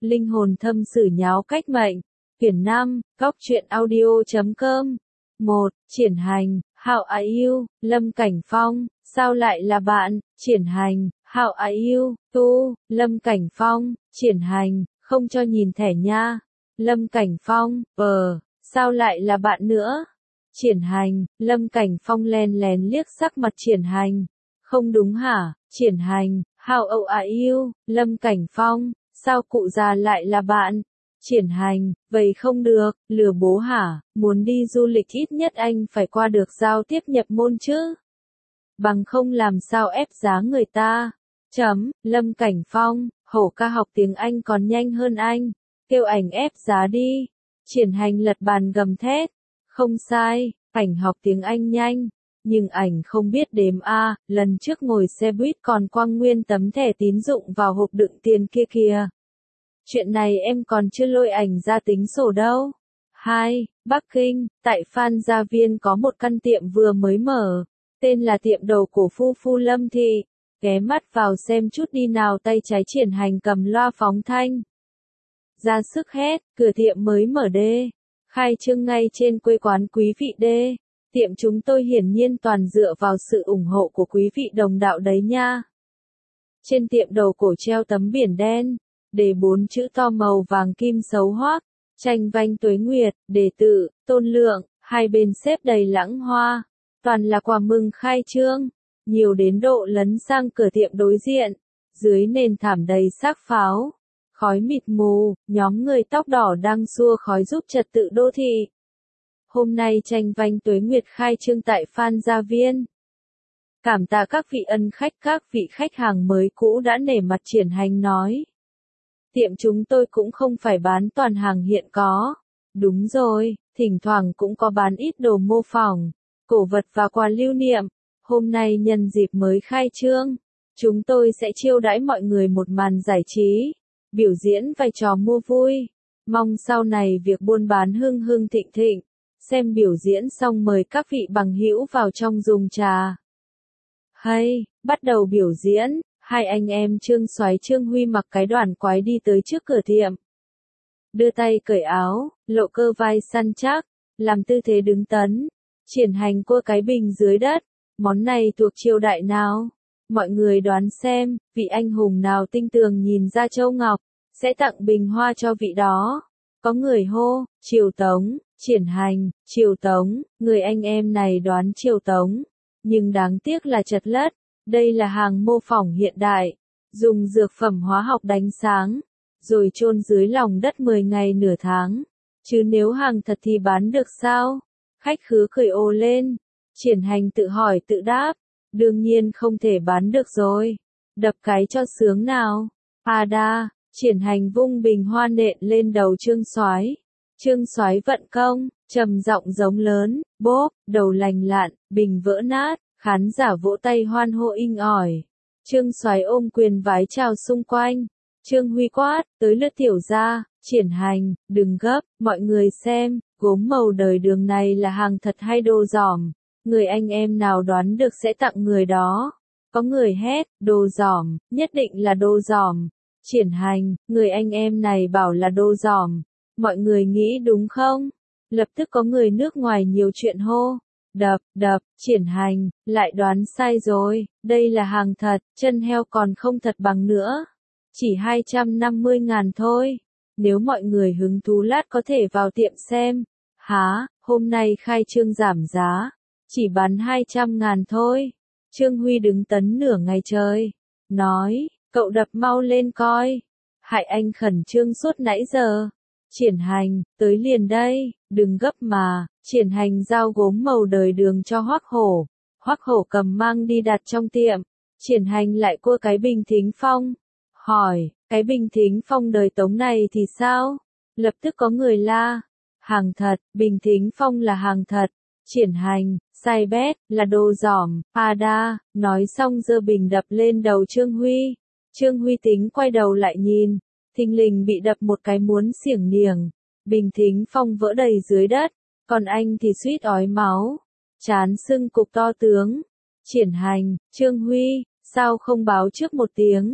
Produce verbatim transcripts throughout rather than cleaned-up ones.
Linh hồn thâm sử nháo cách mệnh. Quyển năm, Cóc truyện audio chấm com. một. Triển hành, How are you? Lâm Cảnh Phong, sao lại là bạn? Triển hành, How are you? Tu, Lâm Cảnh Phong, Triển hành, không cho nhìn thẻ nha. Lâm Cảnh Phong, ờ, sao lại là bạn nữa? Triển hành, Lâm Cảnh Phong len lén liếc sắc mặt Triển hành. Không đúng hả? Triển hành, How old are you? Lâm Cảnh Phong, sao cụ già lại là bạn? Triển hành, vậy không được, lừa bố hả? Muốn đi du lịch ít nhất anh phải qua được giao tiếp nhập môn chứ. Bằng không làm sao ép giá người ta. Chấm, Lâm Cảnh Phong, hổ ca học tiếng Anh còn nhanh hơn anh. Kêu ảnh ép giá đi. Triển hành lật bàn gầm thét. Không sai, ảnh học tiếng Anh nhanh. Nhưng ảnh không biết đếm A, lần trước ngồi xe buýt còn quăng nguyên tấm thẻ tín dụng vào hộp đựng tiền kia kìa. Chuyện này em còn chưa lôi ảnh ra tính sổ đâu. hai. Bắc Kinh, tại Phan Gia Viên có một căn tiệm vừa mới mở. Tên là tiệm đồ cổ Phu Phu Lâm Thị. Ghé mắt vào xem chút đi nào. Tay trái Triển hành cầm loa phóng thanh. Ra sức hét, cửa tiệm mới mở đê. Khai trương ngay trên quê quán quý vị đê. Tiệm chúng tôi hiển nhiên toàn dựa vào sự ủng hộ của quý vị đồng đạo đấy nha. Trên tiệm đồ cổ treo tấm biển đen. Đề bốn chữ to màu vàng kim xấu hoác. Tranh vanh tuế nguyệt, đề tự, tôn lượng, hai bên xếp đầy lãng hoa. Toàn là quà mừng khai trương. Nhiều đến độ lấn sang cửa tiệm đối diện. Dưới nền thảm đầy xác pháo. Khói mịt mù, nhóm người tóc đỏ đang xua khói giúp trật tự đô thị. Hôm nay tranh vanh tuế nguyệt khai trương tại Phan Gia Viên. Cảm tạ các vị ân khách, các vị khách hàng mới cũ đã nể mặt Triển hành nói. Tiệm chúng tôi cũng không phải bán toàn hàng hiện có. Đúng rồi, thỉnh thoảng cũng có bán ít đồ mô phỏng, cổ vật và quà lưu niệm. Hôm nay nhân dịp mới khai trương, chúng tôi sẽ chiêu đãi mọi người một màn giải trí, biểu diễn vai trò mua vui. Mong sau này việc buôn bán hưng hưng thịnh thịnh. Xem biểu diễn xong mời các vị bằng hữu vào trong dùng trà. Hay, bắt đầu biểu diễn. Hai anh em Trương Soái Trương Huy mặc cái đoàn quái đi tới trước cửa tiệm. Đưa tay cởi áo, lộ cơ vai săn chắc, làm tư thế đứng tấn. Triển hành cua cái bình dưới đất. Món này thuộc triều đại nào? Mọi người đoán xem, vị anh hùng nào tinh tường nhìn ra châu ngọc, sẽ tặng bình hoa cho vị đó. Có người hô, Triều Tống. Triển hành, Triều Tống, người anh em này đoán Triều Tống. Nhưng đáng tiếc là chật lất. Đây là hàng mô phỏng hiện đại, dùng dược phẩm hóa học đánh sáng, rồi chôn dưới lòng đất mười ngày nửa tháng. Chứ nếu hàng thật thì bán được sao? Khách khứa cười ồ lên. Triển hành tự hỏi tự đáp. Đương nhiên không thể bán được rồi. Đập cái cho sướng nào. À đa, Triển hành vung bình hoa nện lên đầu Trương Soái. Trương Soái vận công, trầm giọng giống lớn, bốp, đầu lành lặn, bình vỡ nát. Khán giả vỗ tay hoan hô inh ỏi. Trương Soái ôm quyền vái chào xung quanh. Trương Huy quát, tới lượt tiểu gia. Triển hành, đừng gấp, mọi người xem, gốm màu đời đường này là hàng thật hay đồ giỏm. Người anh em nào đoán được sẽ tặng người đó. Có người hét, đồ giỏm, nhất định là đồ giỏm. Triển hành, người anh em này bảo là đồ giỏm. Mọi người nghĩ đúng không? Lập tức có người nước ngoài nhiều chuyện hô. Đập, đập, Triển hành, lại đoán sai rồi, đây là hàng thật, chân heo còn không thật bằng nữa. Chỉ hai trăm năm mươi ngàn thôi. Nếu mọi người hứng thú lát có thể vào tiệm xem. Hả, hôm nay khai trương giảm giá. Chỉ bán hai trăm ngàn thôi. Trương Huy đứng tấn nửa ngày trời. Nói, cậu đập mau lên coi. Hại anh khẩn trương suốt nãy giờ. Triển hành, tới liền đây, đừng gấp mà. Triển hành giao gốm màu đời đường cho Hoắc Hổ. Hoắc Hổ cầm mang đi đặt trong tiệm. Triển hành lại cua cái bình thính phong. Hỏi, cái bình thính phong đời Tống này thì sao? Lập tức có người la. Hàng thật, bình thính phong là hàng thật. Triển hành, sai bét, là đồ giỏm. À đa, nói xong giơ bình đập lên đầu Trương Huy. Trương Huy tính quay đầu lại nhìn. Thình lình bị đập một cái muốn xiểng niềng. Bình thính phong vỡ đầy dưới đất. Còn anh thì suýt ói máu. Chán sưng cục to tướng. Triển hành, Trương Huy, sao không báo trước một tiếng?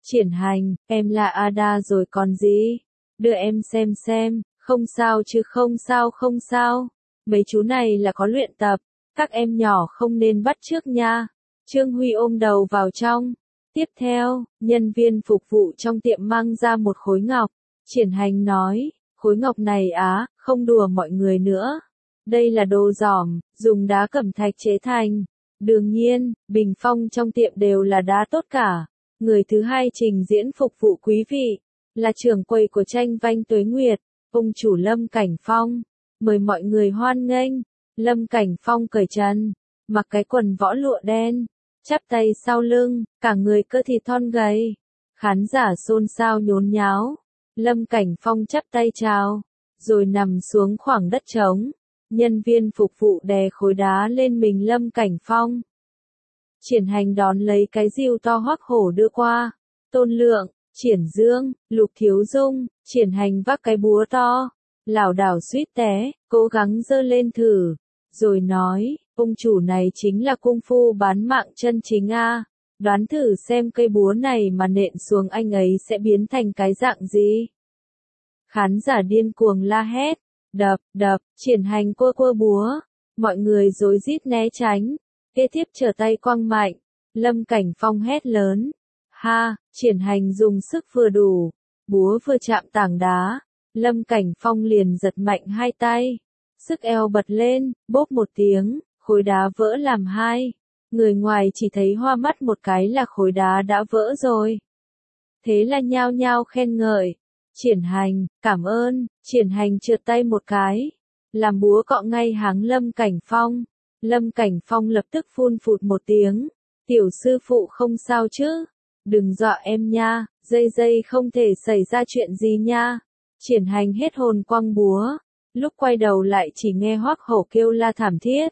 Triển Hành, em là Ada rồi còn gì? Đưa em xem xem, không sao chứ không sao không sao. Mấy chú này là có luyện tập, các em nhỏ không nên bắt chước nha. Trương Huy ôm đầu vào trong. Tiếp theo, nhân viên phục vụ trong tiệm mang ra một khối ngọc. Triển Hành nói, khối ngọc này á, không đùa mọi người nữa. Đây là đồ giỏm, dùng đá cẩm thạch chế thành. Đương nhiên, bình phong trong tiệm đều là đá tốt cả. Người thứ hai trình diễn phục vụ quý vị, là trưởng quầy của Tranh Vanh Tuế Nguyệt, ông chủ Lâm Cảnh Phong. Mời mọi người hoan nghênh. Lâm Cảnh Phong cởi trần, mặc cái quần võ lụa đen, chắp tay sau lưng, cả người cơ thịt thon gầy. Khán giả xôn xao nhốn nháo. Lâm Cảnh Phong chắp tay chào, rồi nằm xuống khoảng đất trống. Nhân viên phục vụ đè khối đá lên mình Lâm Cảnh Phong. Triển Hành đón lấy cái rìu to hoắc hổ đưa qua. Tôn Lượng, Triển Dương, Lục Thiếu Dung, Triển Hành vác cái búa to, lảo đảo suýt té, cố gắng giơ lên thử, rồi nói, ông chủ này chính là cung phu bán mạng chân chính a. Đoán thử xem cây búa này mà nện xuống anh ấy sẽ biến thành cái dạng gì. Khán giả điên cuồng la hét, đập, đập, Triển Hành cua cua búa, mọi người rối rít né tránh, kế tiếp trở tay quăng mạnh, Lâm Cảnh Phong hét lớn, ha, Triển Hành dùng sức vừa đủ, búa vừa chạm tảng đá, Lâm Cảnh Phong liền giật mạnh hai tay, sức eo bật lên, bốp một tiếng, khối đá vỡ làm hai, người ngoài chỉ thấy hoa mắt một cái là khối đá đã vỡ rồi. Thế là nhao nhao khen ngợi. Triển Hành, cảm ơn. Triển Hành trượt tay một cái, làm búa cọ ngay háng Lâm Cảnh Phong. Lâm Cảnh Phong lập tức phun phụt một tiếng. Tiểu sư phụ không sao chứ? Đừng dọa em nha, dây dây không thể xảy ra chuyện gì nha. Triển Hành hết hồn quăng búa. Lúc quay đầu lại chỉ nghe hoắc hổ kêu la thảm thiết.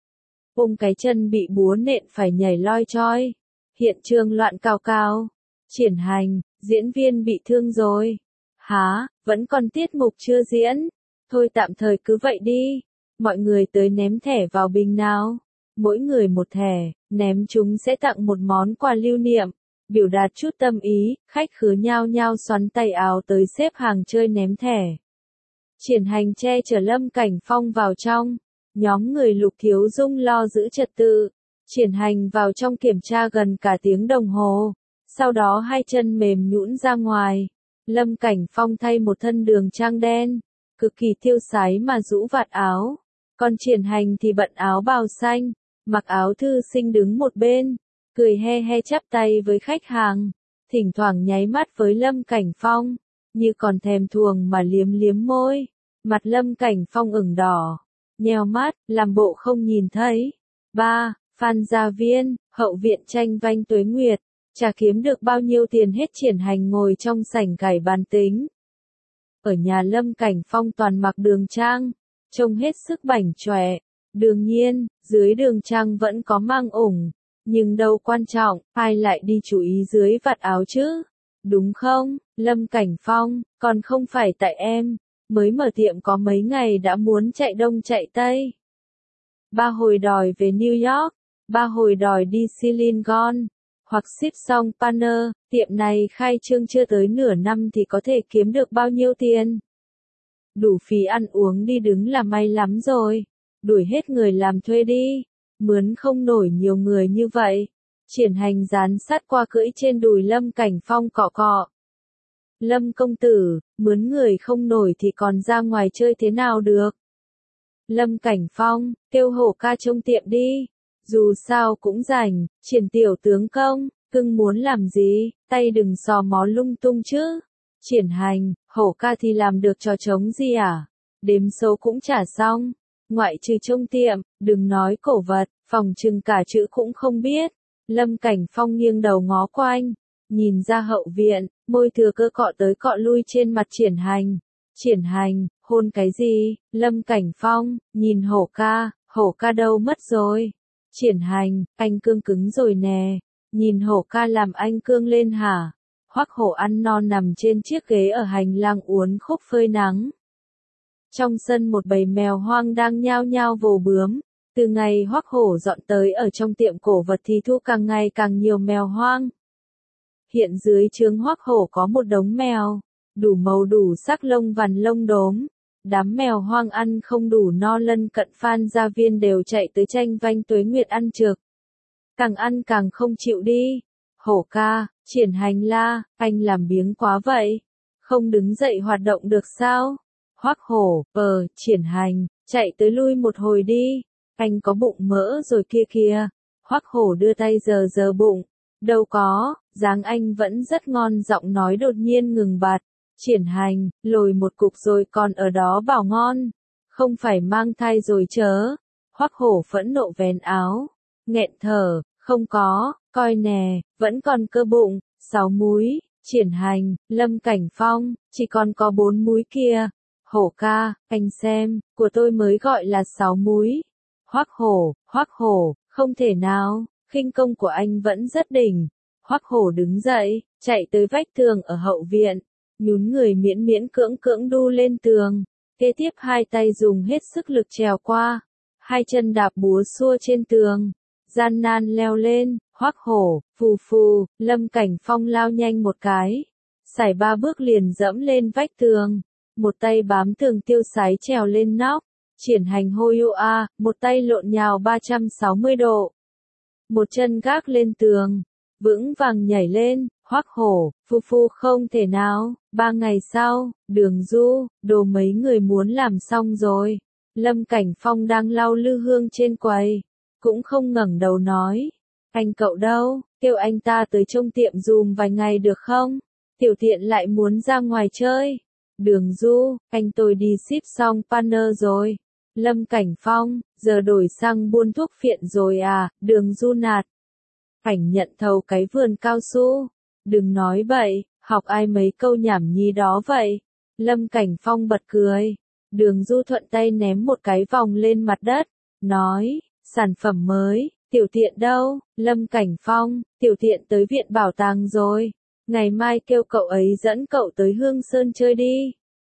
Ôm cái chân bị búa nện phải nhảy loi choi. Hiện trường loạn cào cào. Triển Hành, diễn viên bị thương rồi. Hả, vẫn còn tiết mục chưa diễn. Thôi tạm thời cứ vậy đi. Mọi người tới ném thẻ vào bình nào. Mỗi người một thẻ, ném chúng sẽ tặng một món quà lưu niệm. Biểu đạt chút tâm ý, khách khứa nhao nhao xoắn tay áo tới xếp hàng chơi ném thẻ. Triển Hành che chở Lâm Cảnh Phong vào trong. Nhóm người Lục Thiếu Dung lo giữ trật tự. Triển Hành vào trong kiểm tra gần cả tiếng đồng hồ. Sau đó hai chân mềm nhũn ra ngoài. Lâm Cảnh Phong thay một thân đường trang đen, cực kỳ tiêu sái mà rũ vạt áo. Còn Triển Hành thì bận áo bào xanh, mặc áo thư sinh đứng một bên, cười he he chắp tay với khách hàng, thỉnh thoảng nháy mắt với Lâm Cảnh Phong, như còn thèm thuồng mà liếm liếm môi. Mặt Lâm Cảnh Phong ửng đỏ, nheo mắt, làm bộ không nhìn thấy. ba. Phan Gia Viên, hậu viện Tranh Vanh Tuế Nguyệt. Chả kiếm được bao nhiêu tiền hết. Triển Hành ngồi trong sảnh gảy bàn tính. Ở nhà Lâm Cảnh Phong toàn mặc đường trang, trông hết sức bảnh chọe. Đương nhiên, dưới đường trang vẫn có mang ủng, nhưng đâu quan trọng, ai lại đi chú ý dưới vạt áo chứ? Đúng không, Lâm Cảnh Phong, còn không phải tại em, mới mở tiệm có mấy ngày đã muốn chạy đông chạy tây. Ba hồi đòi về New York, ba hồi đòi đi Silicon. Hoặc ship xong partner, tiệm này khai trương chưa tới nửa năm thì có thể kiếm được bao nhiêu tiền. Đủ phí ăn uống đi đứng là may lắm rồi. Đuổi hết người làm thuê đi. Mướn không nổi nhiều người như vậy. Triển Hành dán sát qua cưỡi trên đùi Lâm Cảnh Phong cọ cọ. Lâm công tử, mướn người không nổi thì còn ra ngoài chơi thế nào được. Lâm Cảnh Phong, kêu Hổ ca trông tiệm đi. Dù sao cũng rảnh. Triển tiểu tướng công, cưng muốn làm gì, tay đừng sò mó lung tung chứ. Triển Hành, Hổ ca thì làm được trò trống gì à? Đếm số cũng trả xong. Ngoại trừ trông tiệm, đừng nói cổ vật, phòng trừng cả chữ cũng không biết. Lâm Cảnh Phong nghiêng đầu ngó quanh, nhìn ra hậu viện, môi thừa cơ cọ tới cọ lui trên mặt Triển Hành. Triển Hành, hôn cái gì? Lâm Cảnh Phong, nhìn Hổ ca, Hổ ca đâu mất rồi? Triển Hành, anh cương cứng rồi nè. Nhìn Hổ ca làm anh cương lên hả? Hoắc Hổ ăn no nằm trên chiếc ghế ở hành lang uốn khúc phơi nắng. Trong sân một bầy mèo hoang đang nhao nhao vồ bướm. Từ ngày Hoắc Hổ dọn tới ở trong tiệm cổ vật thì thu càng ngày càng nhiều mèo hoang. Hiện dưới trướng Hoắc Hổ có một đống mèo, đủ màu đủ sắc lông vằn lông đốm. Đám mèo hoang ăn không đủ no lân cận Phan Gia Viên đều chạy tới tranh vanh Tuế Nguyệt ăn trực. Càng ăn càng không chịu đi. Hổ ca, Triển Hành la, anh làm biếng quá vậy. Không đứng dậy hoạt động được sao? Hoắc Hổ, ờ, Triển Hành, chạy tới lui một hồi đi. Anh có bụng mỡ rồi kia kìa. Hoắc Hổ đưa tay giờ giờ bụng. Đâu có, dáng anh vẫn rất ngon, giọng nói đột nhiên ngừng bặt. Triển Hành, lồi một cục rồi còn ở đó bảo ngon. Không phải mang thai rồi chớ. Hoắc Hổ phẫn nộ vén áo. Nghẹn thở, không có, coi nè, vẫn còn cơ bụng, sáu múi. Triển Hành, Lâm Cảnh Phong, chỉ còn có bốn múi kia. Hổ ca, anh xem, của tôi mới gọi là sáu múi. Hoắc Hổ, Hoắc Hổ, không thể nào, khinh công của anh vẫn rất đỉnh. Hoắc Hổ đứng dậy, chạy tới vách tường ở hậu viện, nhún người miễn miễn cưỡng cưỡng đu lên tường, kế tiếp hai tay dùng hết sức lực trèo qua, hai chân đạp búa xua trên tường, gian nan leo lên. Hoắc Hổ, phù phù, Lâm Cảnh Phong lao nhanh một cái, sải ba bước liền dẫm lên vách tường, một tay bám tường tiêu sái trèo lên nóc. Triển Hành hôi ô a, một tay lộn nhào ba trăm sáu mươi độ, một chân gác lên tường, vững vàng nhảy lên. Hoắc Hổ, phu phu không thể nào. Ba ngày sau, Đường Du, đồ mấy người muốn làm xong rồi. Lâm Cảnh Phong đang lau lư hương trên quầy, cũng không ngẩng đầu nói, anh cậu đâu, kêu anh ta tới trông tiệm dùm vài ngày được không? Tiểu Thiện lại muốn ra ngoài chơi. Đường Du, anh tôi đi ship xong partner rồi. Lâm Cảnh Phong, giờ đổi sang buôn thuốc phiện rồi à? Đường Du nạt. Ảnh nhận thầu cái vườn cao su. Đừng nói bậy, học ai mấy câu nhảm nhí đó vậy? Lâm Cảnh Phong bật cười. Đường Du thuận tay ném một cái vòng lên mặt đất, nói, sản phẩm mới. Tiểu Thiện đâu? Lâm Cảnh Phong, Tiểu Thiện tới viện bảo tàng rồi. Ngày mai kêu cậu ấy dẫn cậu tới Hương Sơn chơi đi.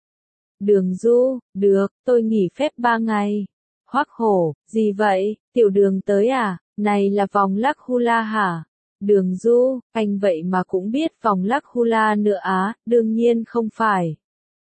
Đường Du, được, tôi nghỉ phép ba ngày. Hoắc Hổ, gì vậy, Tiểu Đường tới à? Này là vòng lắc hula hả? Đường Du, anh vậy mà cũng biết vòng lắc hula nữa á? Đương nhiên không phải.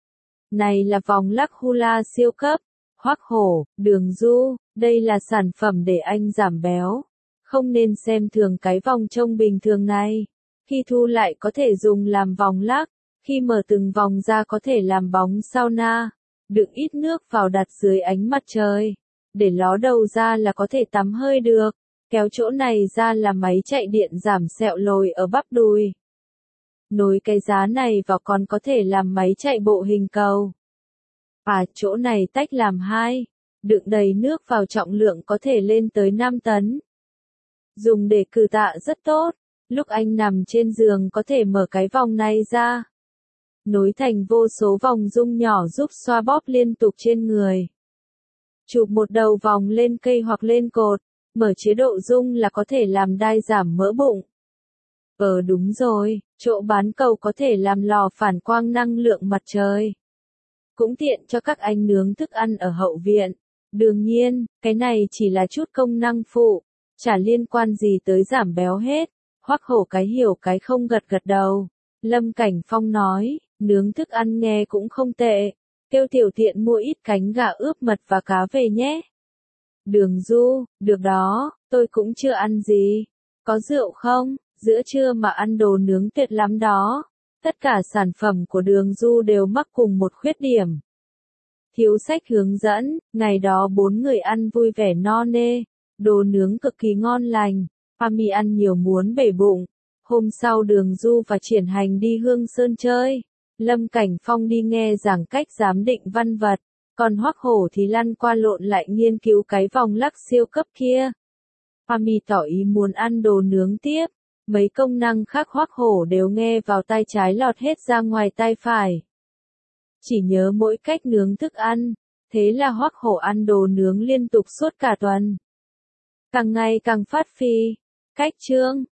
Này là vòng lắc hula siêu cấp. Hoắc Hổ, Đường Du, đây là sản phẩm để anh giảm béo. Không nên xem thường cái vòng trông bình thường này. Khi thu lại có thể dùng làm vòng lắc, khi mở từng vòng ra có thể làm bóng sauna, đựng ít nước vào đặt dưới ánh mặt trời, để ló đầu ra là có thể tắm hơi được, kéo chỗ này ra là máy chạy điện giảm sẹo lồi ở bắp đùi. Nối cái giá này vào còn có thể làm máy chạy bộ hình cầu. À, chỗ này tách làm hai, đựng đầy nước vào trọng lượng có thể lên tới năm tấn. Dùng để cử tạ rất tốt. Lúc anh nằm trên giường có thể mở cái vòng này ra, nối thành vô số vòng rung nhỏ giúp xoa bóp liên tục trên người. Chụp một đầu vòng lên cây hoặc lên cột, mở chế độ rung là có thể làm đai giảm mỡ bụng. Ờ đúng rồi, chỗ bán cầu có thể làm lò phản quang năng lượng mặt trời. Cũng tiện cho các anh nướng thức ăn ở hậu viện. Đương nhiên, cái này chỉ là chút công năng phụ, chả liên quan gì tới giảm béo hết. Hoắc Hổ cái hiểu cái không gật gật đầu. Lâm Cảnh Phong nói, nướng thức ăn nghe cũng không tệ. Kêu Tiểu Thiện mua ít cánh gà ướp mật và cá về nhé. Đường Du, được đó, tôi cũng chưa ăn gì. Có rượu không? Giữa trưa mà ăn đồ nướng tuyệt lắm đó. Tất cả sản phẩm của Đường Du đều mắc cùng một khuyết điểm. Thiếu sách hướng dẫn, ngày đó bốn người ăn vui vẻ no nê. Đồ nướng cực kỳ ngon lành. Pami ăn nhiều muốn bể bụng. Hôm sau Đường Du và Triển Hành đi Hương Sơn chơi. Lâm Cảnh Phong đi nghe giảng cách giám định văn vật. Còn Hoắc Hổ thì lăn qua lộn lại nghiên cứu cái vòng lắc siêu cấp kia. Pami tỏ ý muốn ăn đồ nướng tiếp. Mấy công năng khác Hoắc Hổ đều nghe vào tai trái lọt hết ra ngoài tai phải. Chỉ nhớ mỗi cách nướng thức ăn. Thế là Hoắc Hổ ăn đồ nướng liên tục suốt cả tuần. Càng ngày càng phát phi. Cách chương